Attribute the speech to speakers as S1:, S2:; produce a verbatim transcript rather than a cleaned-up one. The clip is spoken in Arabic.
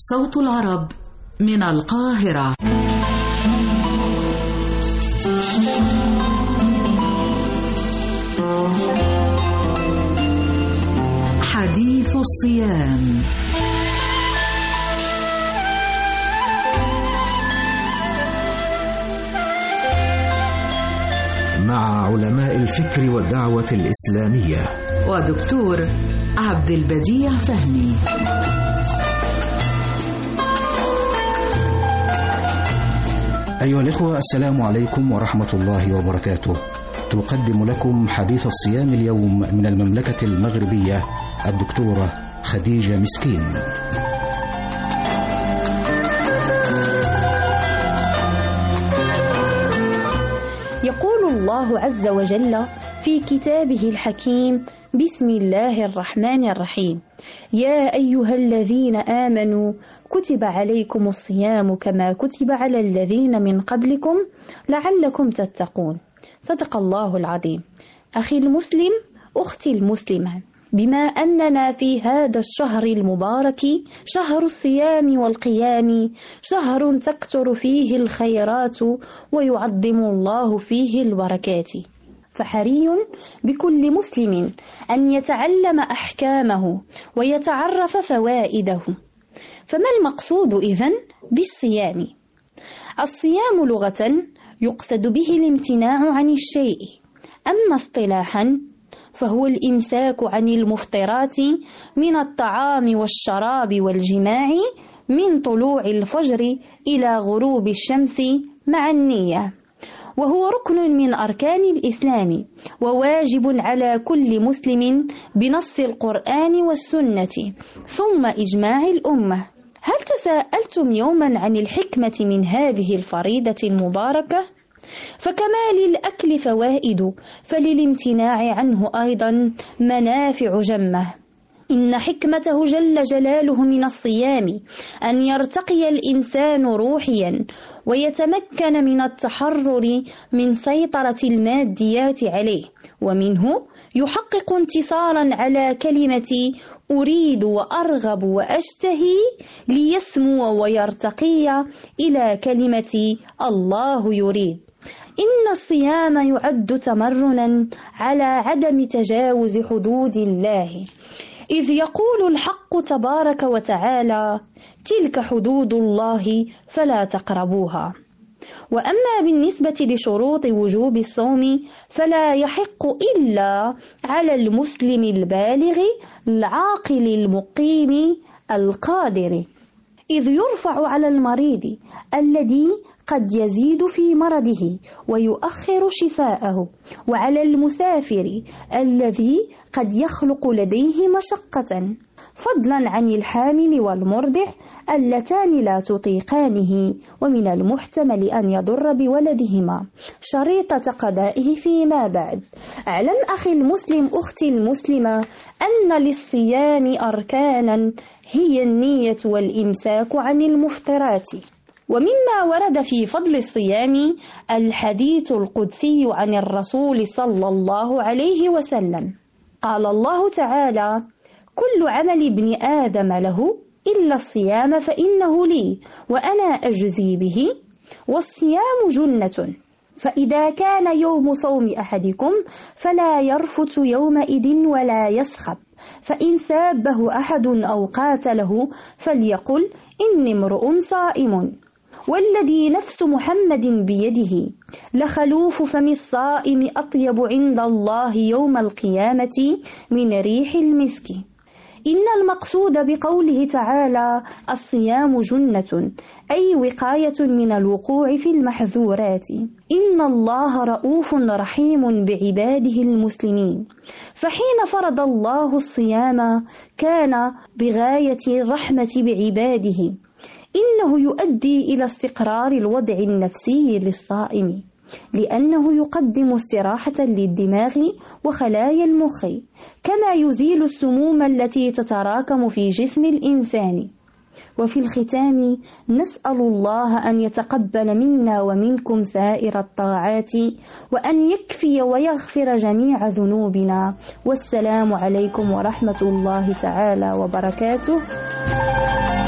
S1: صوت العرب من القاهرة. حديث الصيام.
S2: مع علماء الفكر والدعوة الإسلامية
S1: ودكتور عبد البديع فهمي.
S2: أيها الإخوة، السلام عليكم ورحمة الله وبركاته. تقدم لكم حديث الصيام اليوم من المملكة المغربية الدكتورة خديجة مسكين.
S3: يقول الله عز وجل في كتابه الحكيم: بسم الله الرحمن الرحيم. يا أيها الذين آمنوا كتب عليكم الصيام كما كتب على الذين من قبلكم لعلكم تتقون. صدق الله العظيم. أخي المسلم، أختي المسلمة، بما أننا في هذا الشهر المبارك، شهر الصيام والقيام، شهر تكثر فيه الخيرات ويعظم الله فيه البركات، فحري بكل مسلم أن يتعلم أحكامه ويتعرف فوائده. فما المقصود إذن بالصيام؟ الصيام لغة يقصد به الامتناع عن الشيء، أما اصطلاحا فهو الإمساك عن المفطرات من الطعام والشراب والجماع من طلوع الفجر إلى غروب الشمس مع النية، وهو ركن من أركان الإسلام وواجب على كل مسلم بنص القرآن والسنة ثم إجماع الأمة. هل تساءلتم يوما عن الحكمة من هذه الفريضة المباركة؟ فكما للأكل فوائد، فللامتناع عنه أيضا منافع جمة. إن حكمته جل جلاله من الصيام أن يرتقي الإنسان روحيا ويتمكن من التحرر من سيطرة الماديات عليه، ومنه يحقق انتصارا على كلمة أريد وأرغب وأشتهي ليسمو ويرتقي إلى كلمة الله يريد. إن الصيام يعد تمرنا على عدم تجاوز حدود الله، إذ يقول الحق تبارك وتعالى: تلك حدود الله فلا تقربوها. وأما بالنسبة لشروط وجوب الصوم فلا يحق إلا على المسلم البالغ العاقل المقيم القادر، إذ يرفع على المريض الذي قد يزيد في مرضه ويؤخر شفاءه، وعلى المسافر الذي قد يخلق لديه مشقة، فضلا عن الحامل والمرضع اللتان لا تطيقانه ومن المحتمل أن يضر بولدهما شريطة قضائه فيما بعد. اعلم أخي المسلم، أختي المسلمة، أن للصيام أركانا هي النية والإمساك عن المفطرات. ومما ورد في فضل الصيام الحديث القدسي عن الرسول صلى الله عليه وسلم. قال الله تعالى: كل عمل ابن آدم له إلا الصيام فإنه لي وأنا أجزي به، والصيام جنة، فإذا كان يوم صوم أحدكم فلا يرفث يومئذ ولا يسخب، فإن سابه أحد أو قاتله فليقل إني امرؤ صائم. والذي نفس محمد بيده لخلوف فم الصائم أطيب عند الله يوم القيامة من ريح المسك. إن المقصود بقوله تعالى الصيام جنة أي وقاية من الوقوع في المحذورات. إن الله رؤوف رحيم بعباده المسلمين، فحين فرض الله الصيام كان بغاية الرحمة بعباده، إنه يؤدي إلى استقرار الوضع النفسي للصائم، لأنه يقدم استراحة للدماغ وخلايا المخ، كما يزيل السموم التي تتراكم في جسم الإنسان. وفي الختام نسأل الله أن يتقبل منا ومنكم سائر الطاعات، وأن يكفي ويغفر جميع ذنوبنا. والسلام عليكم ورحمة الله تعالى وبركاته.